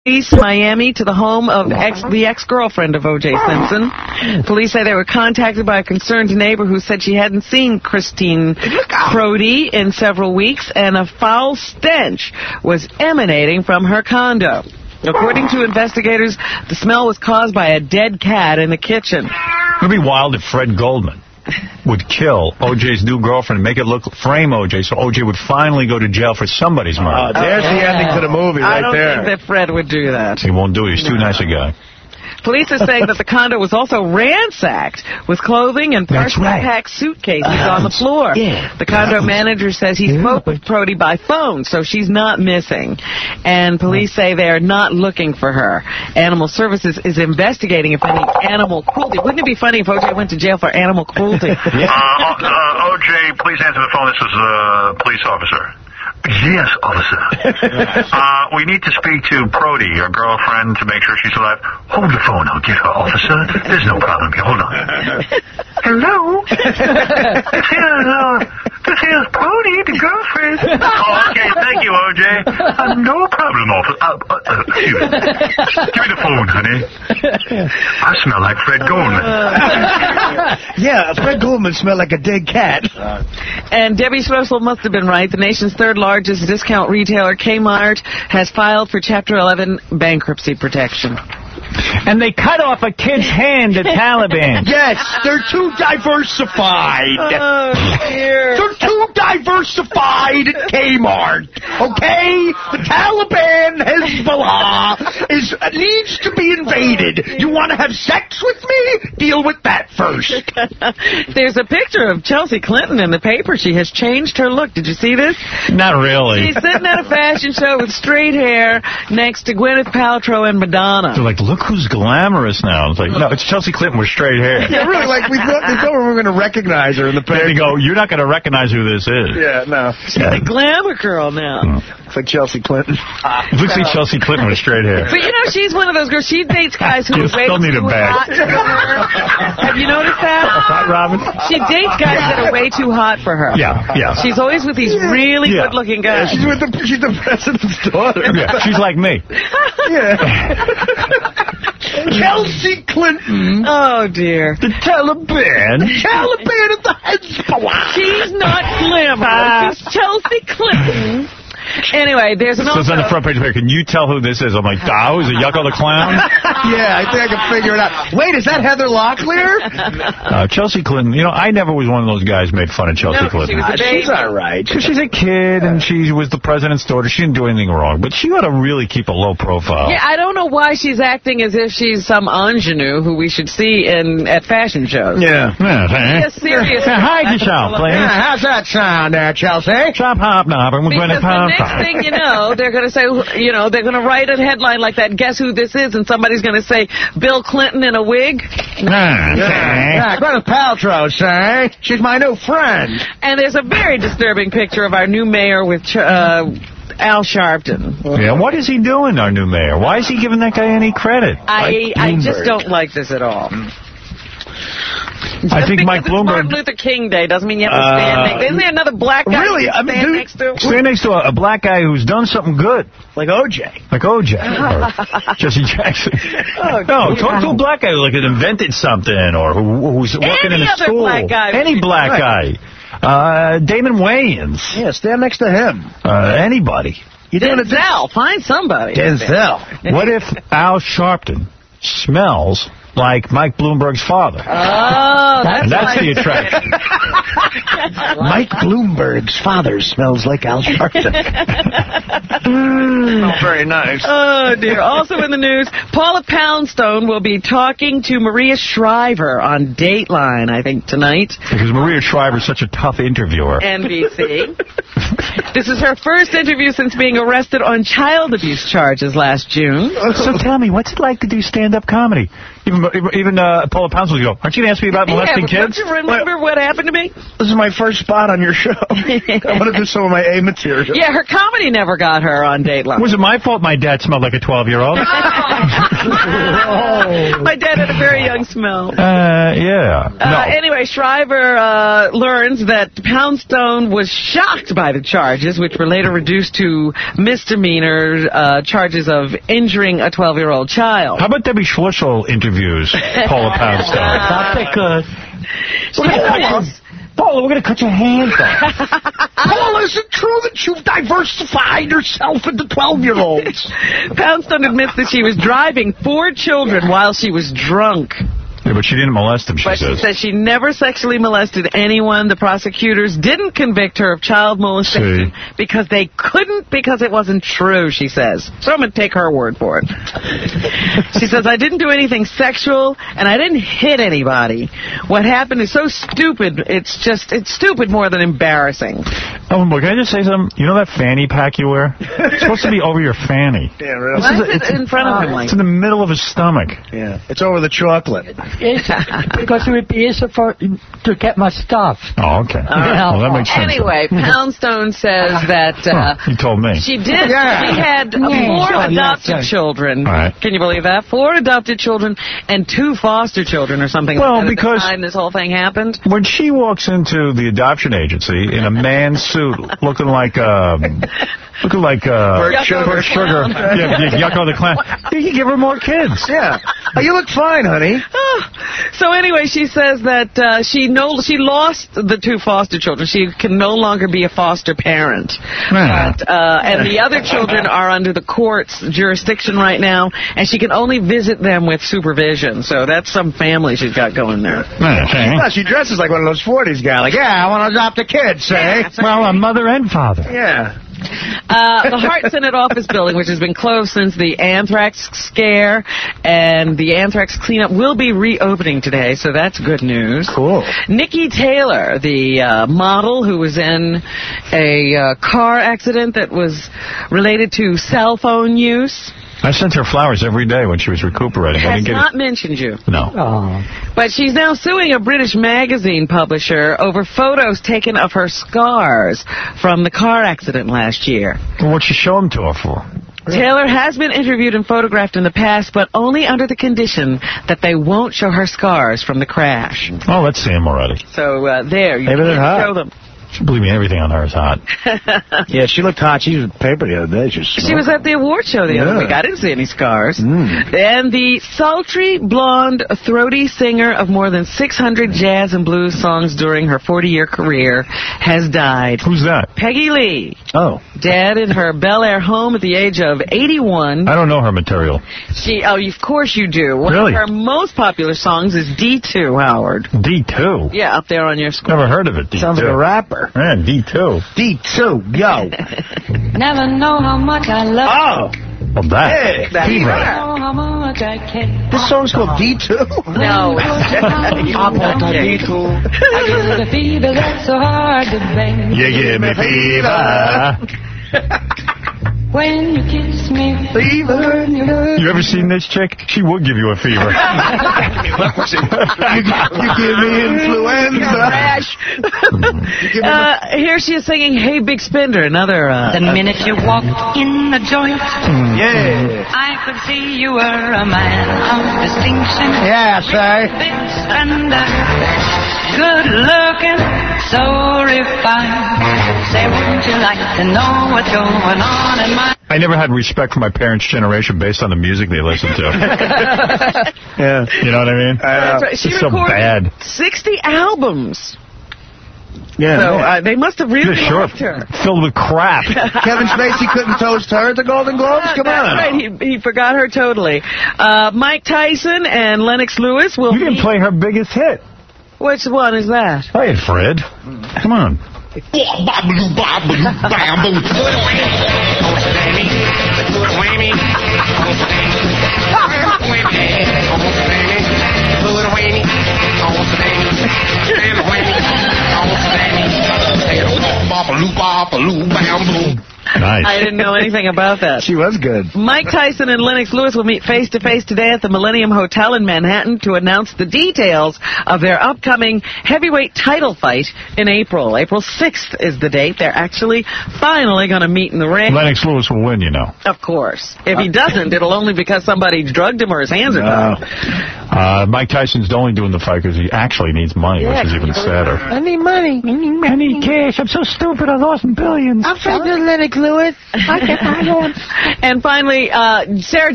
Miami to the home of the ex-girlfriend of O.J. Simpson. Police say they were contacted by a concerned neighbor who said she hadn't seen Christine Crody in several weeks, and a foul stench was emanating from her condo. According to investigators, the smell was caused by a dead cat in the kitchen. It would be wild if Fred Goldman would kill O.J.'s new girlfriend and make it frame O.J. so O.J. would finally go to jail for somebody's murder. There's the ending to the movie right there. I don't think that Fred would do that. He won't do it. He's too nice a guy. Police are saying that the condo was also ransacked with clothing and partially packed suitcases on the floor. The condo manager says he spoke with Crody by phone, so she's not missing. And police say they are not looking for her. Animal Services is investigating if any animal cruelty. Wouldn't it be funny if O.J. went to jail for animal cruelty? O.J., please answer the phone. This is a police officer. Yes, officer. We need to speak to Brody, your girlfriend, to make sure she's alive. Hold the phone. I'll get her, officer. There's no problem here. Hold on. Hello? This here's Brody, the girlfriend. Oh, okay. Thank you, O.J. No problem, officer. Excuse me. Give me the phone, honey. I smell like Fred Goldman. Yeah, Fred Goldman smelled like a dead cat. And Debbie Schroessel must have been right. The nation's third largest discount retailer, Kmart, has filed for Chapter 11 bankruptcy protection. And they cut off a kid's hand at Taliban. Yes, they're too diversified. Oh, dear. They're too diversified at Kmart. Okay? The Taliban, Hezbollah, needs to be invaded. You want to have sex with me? Deal with that first. There's a picture of Chelsea Clinton in the paper. She has changed her look. Did you see this? Not really. She's sitting at a fashion show with straight hair next to Gwyneth Paltrow and Madonna. They're like, look who's glamorous now. It's like, no, it's Chelsea Clinton with straight hair. Yeah, really, like, we thought we were going to recognize her in the picture. They go, you're not going to recognize who this is. Yeah, no. She's a glamour girl now. Looks like Chelsea Clinton. It looks like Chelsea Clinton with straight hair. But, you know, she's one of those girls. She dates guys who are way still need too a bag. hot for her. Have you noticed that? Hot, Robin? She dates guys that are way too hot for her. Yeah. She's always with these really good-looking guys. She's the president's daughter. Yeah, she's like me. Chelsea Clinton. Oh, dear. The Taliban. The Taliban at the Hezbollah. She's not glamorous. She's Chelsea Clinton. Anyway, there's an So it's on the front page of here. Can you tell who this is? I'm like, is it Yucko the Clown? Yeah, I think I can figure it out. Wait, is that Heather Locklear? Chelsea Clinton, you know, I never was one of those guys who made fun of Chelsea Clinton. She's all right. Because she's a kid and she was the president's daughter. She didn't do anything wrong. But she ought to really keep a low profile. Yeah, I don't know why she's acting as if she's some ingenue who we should see at fashion shows. Yeah. Serious. Hi, Giselle, please. Yeah, how's that sound there, Chelsea? Chop hop knob and we're going to the next thing you know, they're going to say, you know, they're going to write a headline like that, guess who this is, and somebody's going to say, Bill Clinton in a wig. Yeah, Gwyneth Paltrow, say. She's my new friend. And there's a very disturbing picture of our new mayor with Al Sharpton. Yeah, what is he doing, our new mayor? Why is he giving that guy any credit? I just don't like this at all. I think Mike Bloomberg... Martin Luther King Day doesn't mean you have to stand next. Isn't there another black guy stand next to? Stand next to a black guy who's done something good. Like O.J. Like O.J. or Jesse Jackson. No, talk to a black guy who like invented something or who's working in a school. Any black guy. Damon Wayans. Yeah, stand next to him. Anybody. Denzel. Find somebody. Denzel. What if Al Sharpton smells like Mike Bloomberg's father? Oh, that's the attraction. Mike Bloomberg's father smells like Al Sharpton. Very nice. Oh, dear. Also in the news, Paula Poundstone will be talking to Maria Shriver on Dateline, I think, tonight. Because Maria Shriver's such a tough interviewer. NBC. This is her first interview since being arrested on child abuse charges last June. So tell me, what's it like to do stand-up comedy? Even Paula Poundstone will go, aren't you going to ask me about molesting kids? Don't you remember what happened to me? This is my first spot on your show. I want to do some of my A material. Yeah, her comedy never got her on Dateline. Was it my fault my dad smelled like a 12-year-old? My dad had a very young smell. Yeah. No. Anyway, Shriver learns that Poundstone was shocked by the charges, which were later reduced to misdemeanor charges of injuring a 12-year-old child. How about Debbie Schlussel interviews Paula Poundstone? Not that good. Paula, we're going to cut your hands off. Paula, is it true that you've diversified yourself into 12-year-olds? Poundstone admits that she was driving 4 children while she was drunk. Yeah, but she didn't molest them, she says. But she says she never sexually molested anyone. The prosecutors didn't convict her of child molestation because they couldn't, because it wasn't true, she says. So I'm going to take her word for it. She says, I didn't do anything sexual, and I didn't hit anybody. What happened is so stupid, it's stupid more than embarrassing. Oh, boy, can I just say something? You know that fanny pack you wear? It's supposed to be over your fanny. Yeah, really? Why is it in front of him like It's in the middle of his stomach. Yeah, it's over the chocolate. It's because it would be easier to get my stuff. Oh, okay. Well, that makes sense. Anyway, Poundstone says that... he told me. She did. Yeah. She had 4 adopted children. Right. Can you believe that? 4 adopted children and 2 foster children or something like that because at the time this whole thing happened. When she walks into the adoption agency in a man's suit looking like... Bert Sugar. Yucko the Clown. You can give her more kids. Yeah. Oh, you look fine, honey. So anyway, she says that she lost the 2 foster children. She can no longer be a foster parent. But, and the other children are under the court's jurisdiction right now, and she can only visit them with supervision. So that's some family she's got going there. She dresses like one of those 40s guys. Like, yeah, I want to adopt a kid, say. Well, a mother and father. Yeah. The Hart Senate office building, which has been closed since the anthrax scare, and the anthrax cleanup will be reopening today, so that's good news. Cool. Nikki Taylor, the model who was in a car accident that was related to cell phone use. I sent her flowers every day when she was recuperating. Has not mentioned you. No. Oh. But she's now suing a British magazine publisher over photos taken of her scars from the car accident last year. Well, what'd she show them to her for? Taylor has been interviewed and photographed in the past, but only under the condition that they won't show her scars from the crash. Oh, let's see them already. So there, you can show them. Believe me, everything on her is hot. Yeah, she looked hot. She was in the paper the other day. She was at the award show the other week. I didn't see any scars. And the sultry, blonde, throaty singer of more than 600 jazz and blues songs during her 40-year career has died. Who's that? Peggy Lee. Oh. Dead in her Bel Air home at the age of 81. I don't know her material. Of course you do. One of her most popular songs is D2, Howard. D2? Yeah, up there on your screen. Never heard of it, D2. Sounds like a rapper. Yeah, D2. D2, yo. Never know how much I love. Oh. Well, that. Hey, this song's called D2? No. D2. I give the fever that's so hard to bear. You give me fever. When you kiss me, fever. You ever seen this chick? She would give you a fever. You give me influenza. Here she is singing Hey Big Spender, another... The minute you walked in the joint, I could see you were a man of distinction. Yeah, say. Big spender, good looking, so refined. Say, wouldn't you like to know what's going on in my... I never had respect for my parents' generation based on the music they listened to. Yeah. You know what I mean? That's right. She recorded 60 albums. Yeah. So they must have really liked her. Filled with crap. Kevin Spacey couldn't toast her at the Golden Globes? Come on. That's right. He forgot her totally. Mike Tyson and Lennox Lewis will... You didn't play her biggest hit. Which one is that? Play it, Fred. Come on. Nice. I didn't know anything about that. She was good. Mike Tyson and Lennox Lewis will meet face-to-face today at the Millennium Hotel in Manhattan to announce the details of their upcoming heavyweight title fight in April. April 6th is the date. They're actually finally going to meet in the ring. Lennox Lewis will win, you know. Of course. If he doesn't, it'll only because somebody drugged him or his hands are tied. Mike Tyson's only doing the fight because he actually needs money, which is even sadder. I need money. I need cash. I'm so stupid. I lost billions. I'm friends with Lennox Lewis. I get my hands. And finally, Sarah